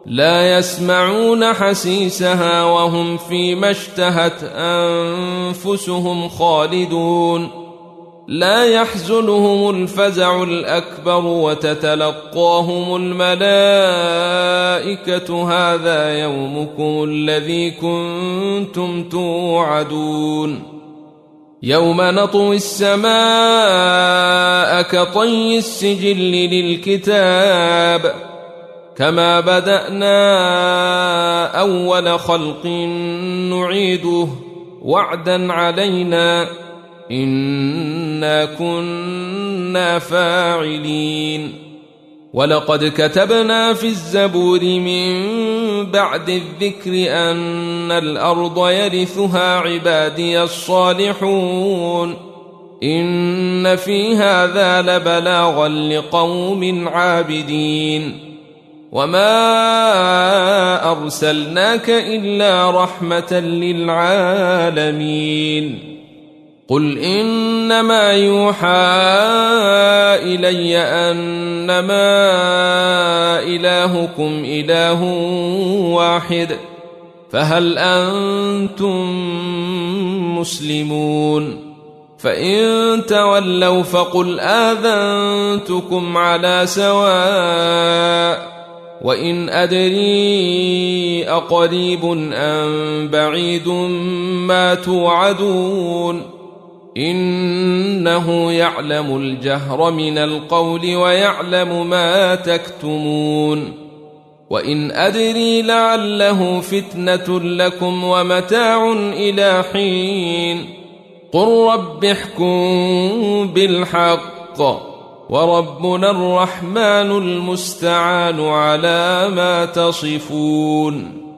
لا يسمعون حسيسها وهم فيما اشتهت أنفسهم خالدون لا يحزنهم الفزع الأكبر وتتلقاهم الملائكة هذا يومكم الذي كنتم توعدون يوم نطوي السماء كطي السجل للكتاب كما بدأنا أول خلق نعيده وعدا علينا إنا كنا فاعلين ولقد كتبنا في الزبور من بعد الذكر أن الأرض يرثها عبادي الصالحون إن في هذا لبلاغا لقوم عابدين وما أرسلناك إلا رحمة للعالمين قل إنما يوحى إلي أنما إلهكم إله واحد فهل أنتم مسلمون فإن تولوا فقل آذنتكم على سواء وإن أدري أقريب أم بعيد ما توعدون إنه يعلم الجهر من القول ويعلم ما تكتمون وإن أدري لعله فتنة لكم ومتاع إلى حين قل رب احكم بالحق وربنا الرحمن المستعان على ما تصفون